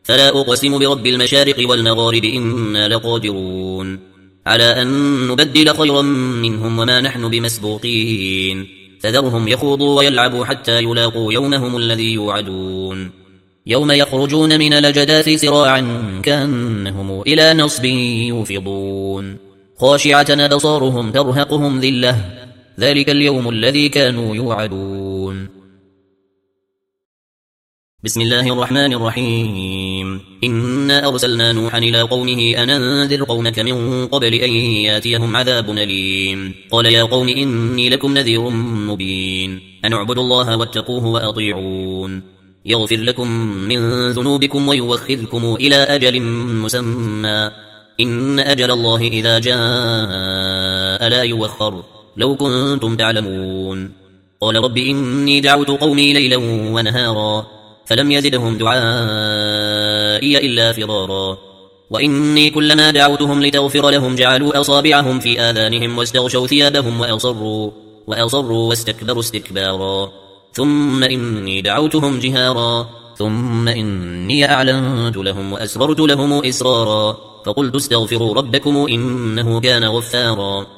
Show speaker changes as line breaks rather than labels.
فلا أقسم برب المشارق والمغارب إنا لقادرون على أن نبدل خيرا منهم وما نحن بمسبوقين فذرهم يخوضوا ويلعبوا حتى يلاقوا يومهم الذي يوعدون يوم يخرجون من الأجداث سراعا كأنهم إلى نصب يوفضون خاشعة أبصارهم ترهقهم ذلة ذلك اليوم الذي كانوا يوعدون. بسم الله الرحمن الرحيم. إنا أرسلنا نوحا إلى قومه أن أنذر قومك من قبل أن ياتيهم عذاب أليم قال يا قوم إني لكم نذير مبين أن اعبدوا الله واتقوه وأطيعون يغفر لكم من ذنوبكم ويوخذكم إلى أجل مسمى إن أجل الله إذا جاء لا يوخر لو كنتم تعلمون قال رب إني دعوت قومي ليلا ونهارا فلم يزدهم دعائي إلا فرارا وإني كلما دعوتهم لتغفر لهم جعلوا أصابعهم في آذانهم واستغشوا ثيابهم وأصروا واستكبروا استكبارا ثم إني دعوتهم جهارا ثم إني أعلنت لهم وأسررت لهم إسرارا فقلت استغفروا ربكم إنه كان غفارا